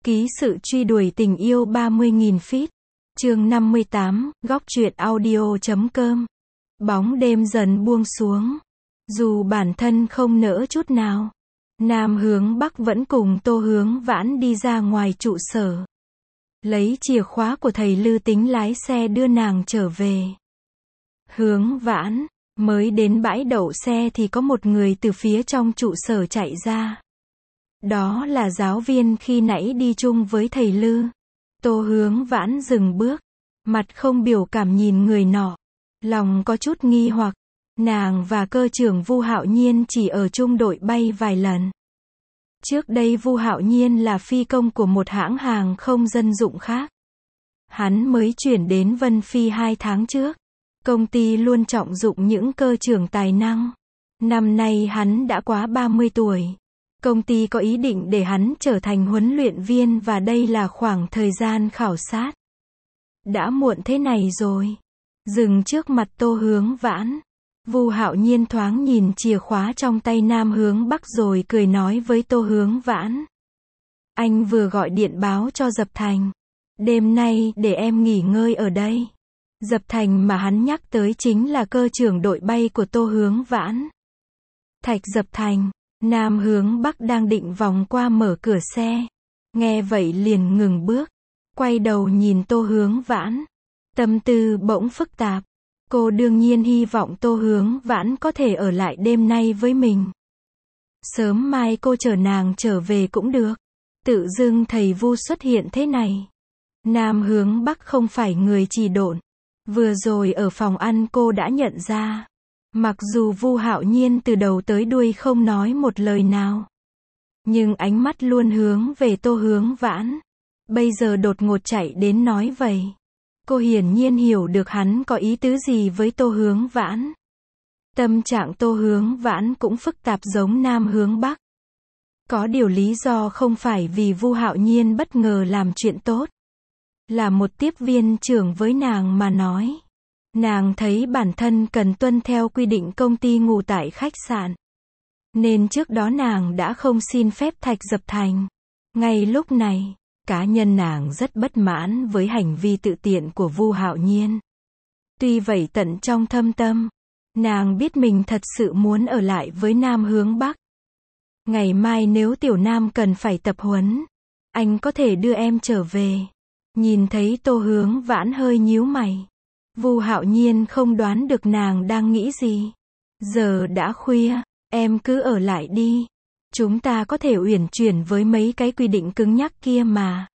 Ký sự truy đuổi tình yêu 30.000 feet. Chương 58, góc truyện audio.com. Bóng đêm dần buông xuống. Dù bản thân không nỡ chút nào, Nam Hướng Bắc vẫn cùng Tô Hướng Vãn đi ra ngoài trụ sở. Lấy chìa khóa của thầy Lư tính lái xe đưa nàng trở về. Hướng Vãn, mới đến bãi đậu xe thì có một người từ phía trong trụ sở chạy ra. Đó là giáo viên khi nãy đi chung với thầy Lư. Tô Hướng Vãn dừng bước, mặt không biểu cảm nhìn người nọ. Lòng có chút nghi hoặc, nàng và cơ trưởng Vu Hạo Nhiên chỉ ở chung đội bay vài lần. Trước đây Vu Hạo Nhiên là phi công của một hãng hàng không dân dụng khác. Hắn mới chuyển đến Vân Phi 2 tháng trước. Công ty luôn trọng dụng những cơ trưởng tài năng. Năm nay hắn đã quá 30 tuổi. Công ty có ý định để hắn trở thành huấn luyện viên và đây là khoảng thời gian khảo sát. Đã muộn thế này rồi. Dừng trước mặt Tô Hướng Vãn. Vu Hạo Nhiên thoáng nhìn chìa khóa trong tay Nam Hướng Bắc rồi cười nói với Tô Hướng Vãn. Anh vừa gọi điện báo cho Dập Thành. Đêm nay để em nghỉ ngơi ở đây. Dập Thành mà hắn nhắc tới chính là cơ trưởng đội bay của Tô Hướng Vãn. Thạch Dập Thành. Nam Hướng Bắc đang định vòng qua mở cửa xe. Nghe vậy liền ngừng bước. Quay đầu nhìn Tô Hướng Vãn. Tâm tư bỗng phức tạp. Cô đương nhiên hy vọng Tô Hướng Vãn có thể ở lại đêm nay với mình. Sớm mai cô chở nàng trở về cũng được. Tự dưng thầy Vu xuất hiện thế này. Nam Hướng Bắc không phải người trì độn. Vừa rồi ở phòng ăn cô đã nhận ra. Mặc dù Vu Hạo Nhiên từ đầu tới đuôi không nói một lời nào, nhưng ánh mắt luôn hướng về Tô Hướng Vãn. Bây giờ đột ngột chạy đến nói vậy. Cô hiển nhiên hiểu được hắn có ý tứ gì với Tô Hướng Vãn. Tâm trạng Tô Hướng Vãn cũng phức tạp giống Nam Hướng Bắc. Có điều lý do không phải vì Vu Hạo Nhiên bất ngờ làm chuyện tốt. Là một tiếp viên trưởng với nàng mà nói. Nàng thấy bản thân cần tuân theo quy định công ty ngủ tại khách sạn. Nên trước đó nàng đã không xin phép Thạch Dập Thành. Ngay lúc này, cá nhân nàng rất bất mãn với hành vi tự tiện của Vu Hạo Nhiên. Tuy vậy tận trong thâm tâm, nàng biết mình thật sự muốn ở lại với Nam Hướng Bắc. Ngày mai nếu Tiểu Nam cần phải tập huấn, anh có thể đưa em trở về. Nhìn thấy Tô Hướng Vãn hơi nhíu mày. Vu Hạo Nhiên không đoán được nàng đang nghĩ gì. Giờ đã khuya, em cứ ở lại đi. Chúng ta có thể uyển chuyển với mấy cái quy định cứng nhắc kia mà.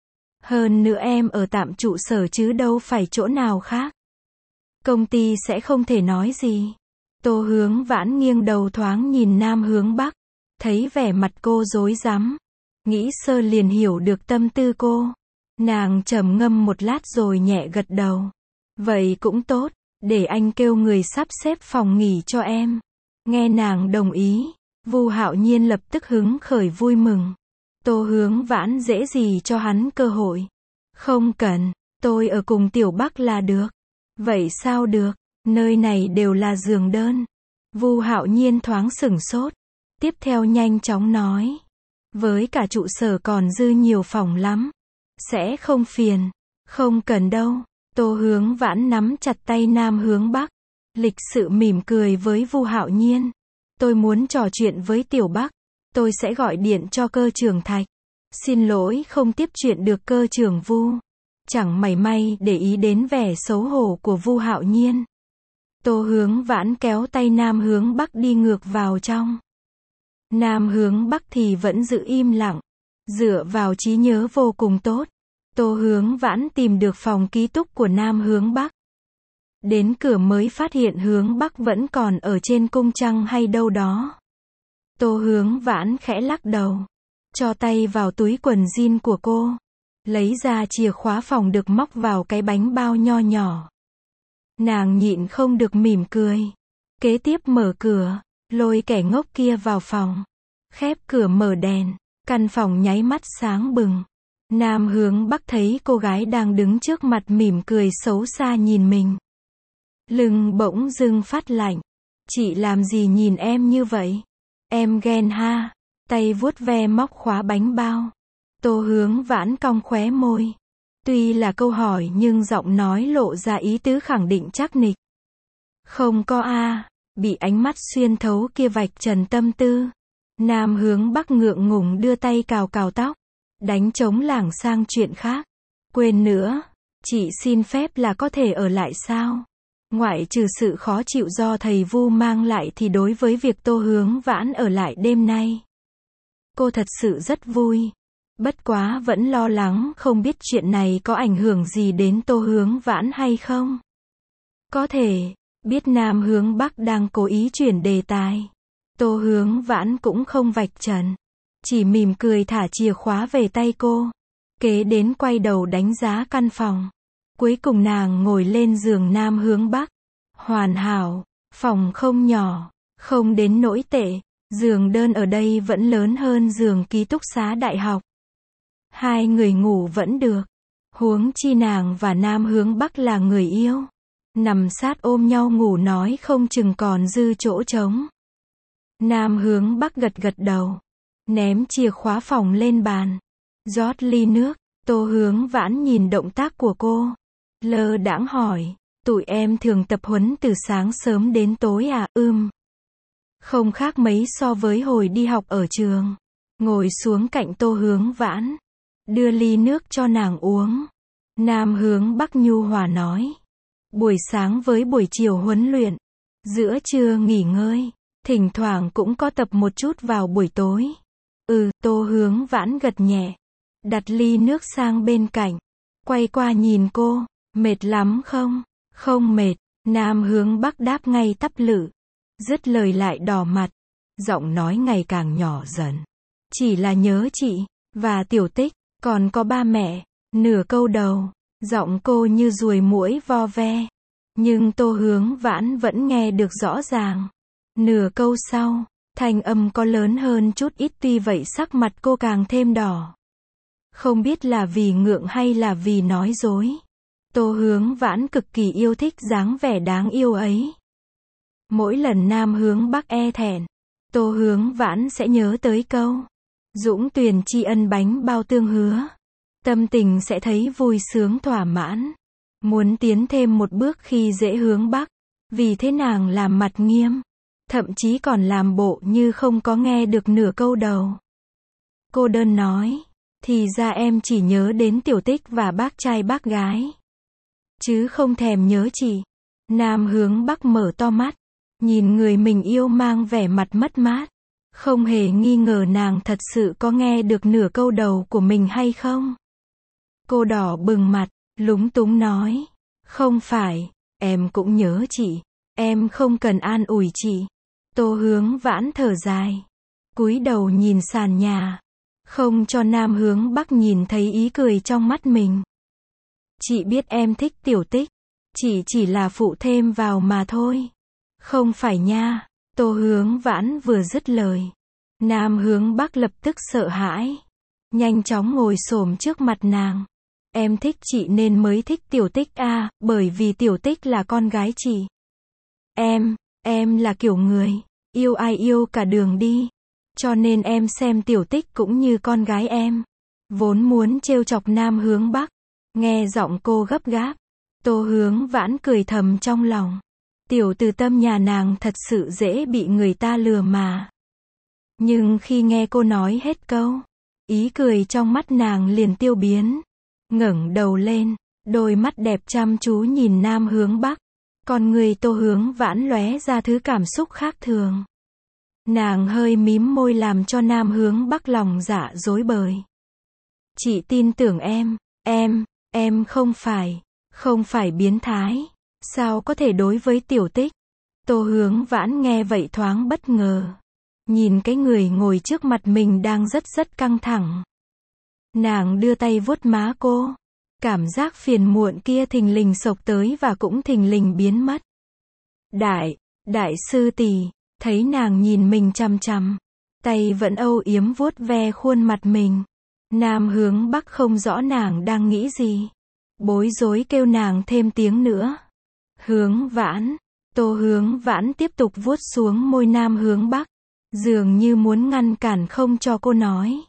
Hơn nữa em ở tạm trụ sở chứ đâu phải chỗ nào khác. Công ty sẽ không thể nói gì. Tô Hướng Vãn nghiêng đầu thoáng nhìn Nam Hướng Bắc. Thấy vẻ mặt cô rối rắm. Nghĩ sơ liền hiểu được tâm tư cô. Nàng trầm ngâm một lát rồi nhẹ gật đầu. Vậy cũng tốt, để anh kêu người sắp xếp phòng nghỉ cho em. Nghe nàng đồng ý, Vu Hạo Nhiên lập tức hứng khởi vui mừng. Tô Hướng Vãn dễ gì cho hắn cơ hội. Không cần, tôi ở cùng Tiểu Bắc là được. Vậy sao được, nơi này đều là giường đơn. Vu Hạo Nhiên thoáng sửng sốt. Tiếp theo nhanh chóng nói. Với cả trụ sở còn dư nhiều phòng lắm. Sẽ không phiền. Không cần đâu. Tô Hướng Vãn nắm chặt tay Nam Hướng Bắc. Lịch sự mỉm cười với Vu Hạo Nhiên. Tôi muốn trò chuyện với Tiểu Bắc. Tôi sẽ gọi điện cho cơ trưởng Thạch. Xin lỗi không tiếp chuyện được cơ trưởng Vu. Chẳng mảy may để ý đến vẻ xấu hổ của Vu Hạo Nhiên. Tô Hướng Vãn kéo tay Nam Hướng Bắc đi ngược vào trong. Nam Hướng Bắc thì vẫn giữ im lặng. Dựa vào trí nhớ vô cùng tốt. Tô Hướng Vãn tìm được phòng ký túc của Nam Hướng Bắc. Đến cửa mới phát hiện Hướng Bắc vẫn còn ở trên cung trăng hay đâu đó. Tô Hướng Vãn khẽ lắc đầu. Cho tay vào túi quần jean của cô. Lấy ra chìa khóa phòng được móc vào cái bánh bao nho nhỏ. Nàng nhịn không được mỉm cười. Kế tiếp mở cửa, lôi kẻ ngốc kia vào phòng. Khép cửa mở đèn, căn phòng nháy mắt sáng bừng. Nam Hướng Bắc thấy cô gái đang đứng trước mặt mỉm cười xấu xa nhìn mình. Lưng bỗng dưng phát lạnh. Chị làm gì nhìn em như vậy? Em ghen ha. Tay vuốt ve móc khóa bánh bao. Tô Hướng Vãn cong khóe môi. Tuy là câu hỏi nhưng giọng nói lộ ra ý tứ khẳng định chắc nịch. Không có a. Bị ánh mắt xuyên thấu kia vạch trần tâm tư. Nam Hướng Bắc ngượng ngùng đưa tay cào cào tóc. Đánh trống lảng sang chuyện khác. Quên nữa. Chị xin phép là có thể ở lại sao? Ngoại trừ sự khó chịu do thầy Vu mang lại thì đối với việc Tô Hướng Vãn ở lại đêm nay, cô thật sự rất vui. Bất quá vẫn lo lắng không biết chuyện này có ảnh hưởng gì đến Tô Hướng Vãn hay không. Có thể, biết Nam Hướng Bắc đang cố ý chuyển đề tài. Tô Hướng Vãn cũng không vạch trần. Chỉ mỉm cười thả chìa khóa về tay cô. Kế đến quay đầu đánh giá căn phòng. Cuối cùng nàng ngồi lên giường Nam Hướng Bắc. Hoàn hảo, phòng không nhỏ, không đến nỗi tệ. Giường đơn ở đây vẫn lớn hơn giường ký túc xá đại học. Hai người ngủ vẫn được. Huống chi nàng và Nam Hướng Bắc là người yêu. Nằm sát ôm nhau ngủ nói không chừng còn dư chỗ trống. Nam Hướng Bắc gật gật đầu. Ném chìa khóa phòng lên bàn. Rót ly nước. Tô Hướng Vãn nhìn động tác của cô. Lơ đãng hỏi. Tụi em thường tập huấn từ sáng sớm đến tối à? Không khác mấy so với hồi đi học ở trường. Ngồi xuống cạnh Tô Hướng Vãn. Đưa ly nước cho nàng uống. Nam Hướng Bắc nhu hòa nói. Buổi sáng với buổi chiều huấn luyện. Giữa trưa nghỉ ngơi. Thỉnh thoảng cũng có tập một chút vào buổi tối. Tô Hướng Vãn gật nhẹ. Đặt ly nước sang bên cạnh. Quay qua nhìn cô. Mệt lắm không? Không mệt. Nam Hướng Bắc đáp ngay tắp lự. Dứt lời lại đỏ mặt. Giọng nói ngày càng nhỏ dần. Chỉ là nhớ chị. Và Tiểu Tích. Còn có ba mẹ. Nửa câu đầu. Giọng cô như ruồi muỗi vo ve. Nhưng Tô Hướng Vãn vẫn nghe được rõ ràng. Nửa câu sau. Thanh âm có lớn hơn chút ít, tuy vậy sắc mặt cô càng thêm đỏ. Không biết là vì ngượng hay là vì nói dối. Tô Hướng Vãn cực kỳ yêu thích dáng vẻ đáng yêu ấy. Mỗi lần Nam Hướng Bắc e thẹn, Tô Hướng Vãn sẽ nhớ tới câu Dũng Tuyền tri ân bánh bao tương hứa. Tâm tình sẽ thấy vui sướng thỏa mãn. Muốn tiến thêm một bước khi dễ Hướng Bắc. Vì thế nàng làm mặt nghiêm. Thậm chí còn làm bộ như không có nghe được nửa câu đầu. Cô đơn nói. Thì ra em chỉ nhớ đến Tiểu Tích và bác trai bác gái. Chứ không thèm nhớ chị. Nam Hướng Bắc mở to mắt. Nhìn người mình yêu mang vẻ mặt mất mát. Không hề nghi ngờ nàng thật sự có nghe được nửa câu đầu của mình hay không. Cô đỏ bừng mặt, lúng túng nói. Không phải, em cũng nhớ chị. Em không cần an ủi chị. Tô Hướng Vãn thở dài. Cúi đầu nhìn sàn nhà. Không cho Nam Hướng Bắc nhìn thấy ý cười trong mắt mình. Chị biết em thích Tiểu Tích. Chị chỉ là phụ thêm vào mà thôi. Không phải nha. Tô Hướng Vãn vừa dứt lời. Nam Hướng Bắc lập tức sợ hãi. Nhanh chóng ngồi xổm trước mặt nàng. Em thích chị nên mới thích Tiểu Tích à, bởi vì Tiểu Tích là con gái chị. Em là kiểu người, yêu ai yêu cả đường đi. Cho nên em xem Tiểu Tích cũng như con gái em. Vốn muốn trêu chọc Nam Hướng Bắc. Nghe giọng cô gấp gáp. Tô Hướng Vãn cười thầm trong lòng. Tiểu từ tâm nhà nàng thật sự dễ bị người ta lừa mà. Nhưng khi nghe cô nói hết câu, ý cười trong mắt nàng liền tiêu biến. Ngẩng đầu lên, đôi mắt đẹp chăm chú nhìn Nam Hướng Bắc. Con người Tô Hướng Vãn lóe ra thứ cảm xúc khác thường. Nàng hơi mím môi làm cho Nam Hướng Bắc lòng dạ rối bời. Chị tin tưởng em không phải biến thái. Sao có thể đối với Tiểu Tích? Tô Hướng Vãn nghe vậy thoáng bất ngờ. Nhìn cái người ngồi trước mặt mình đang rất căng thẳng. Nàng đưa tay vuốt má cô. Cảm giác phiền muộn kia thình lình xộc tới và cũng thình lình biến mất. Đại sư tỷ, thấy nàng nhìn mình chằm chằm. Tay vẫn âu yếm vuốt ve khuôn mặt mình. Nam Hướng Bắc không rõ nàng đang nghĩ gì. Bối rối kêu nàng thêm tiếng nữa. Hướng Vãn. Tô Hướng Vãn tiếp tục vuốt xuống môi Nam Hướng Bắc. Dường như muốn ngăn cản không cho cô nói.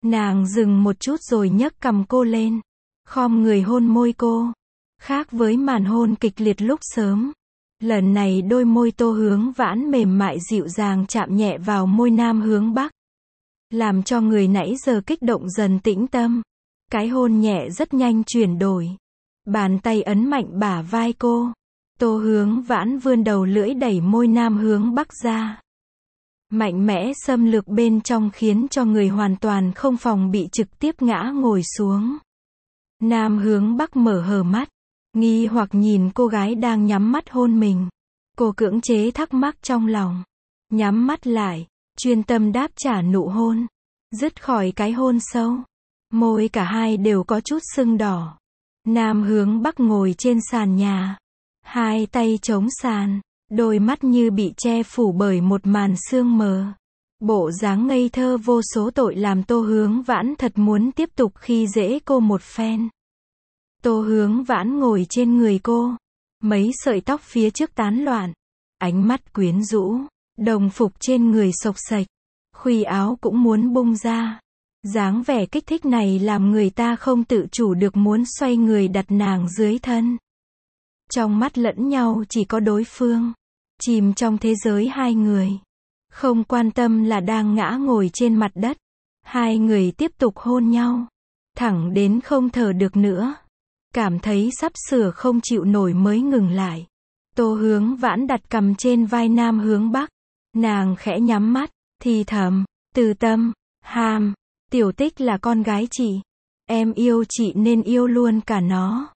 Nàng dừng một chút rồi nhấc cằm cô lên, khom người hôn môi cô. Khác với màn hôn kịch liệt lúc sớm, lần này đôi môi Tô Hướng Vãn mềm mại dịu dàng chạm nhẹ vào môi Nam Hướng Bắc, làm cho người nãy giờ kích động dần tĩnh tâm. Cái hôn nhẹ rất nhanh chuyển đổi, bàn tay ấn mạnh bả vai cô. Tô Hướng Vãn vươn đầu lưỡi đẩy môi Nam Hướng Bắc ra, mạnh mẽ xâm lược bên trong khiến cho người hoàn toàn không phòng bị trực tiếp ngã ngồi xuống. Nam Hướng Bắc mở hờ mắt, nghi hoặc nhìn cô gái đang nhắm mắt hôn mình. Cô cưỡng chế thắc mắc trong lòng, nhắm mắt lại, chuyên tâm đáp trả nụ hôn. Dứt khỏi cái hôn sâu, môi cả hai đều có chút sưng đỏ. Nam Hướng Bắc ngồi trên sàn nhà, hai tay chống sàn, đôi mắt như bị che phủ bởi một màn sương mờ. Bộ dáng ngây thơ vô số tội làm Tô Hướng Vãn thật muốn tiếp tục khi dễ cô một phen. Tô Hướng Vãn ngồi trên người cô, mấy sợi tóc phía trước tán loạn, ánh mắt quyến rũ, đồng phục trên người xộc xệch, khuy áo cũng muốn bung ra. Dáng vẻ kích thích này làm người ta không tự chủ được muốn xoay người đặt nàng dưới thân. Trong mắt lẫn nhau chỉ có đối phương, chìm trong thế giới hai người, không quan tâm là đang ngã ngồi trên mặt đất. Hai người tiếp tục hôn nhau, thẳng đến không thở được nữa, cảm thấy sắp sửa không chịu nổi mới ngừng lại. Tô Hướng Vãn đặt cằm trên vai Nam Hướng Bắc, nàng khẽ nhắm mắt, thì thầm, Từ Tâm, Hàm, Tiểu Tích là con gái chị, em yêu chị nên yêu luôn cả nó.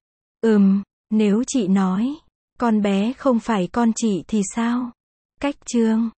Nếu chị nói, con bé không phải con chị thì sao? Cách chương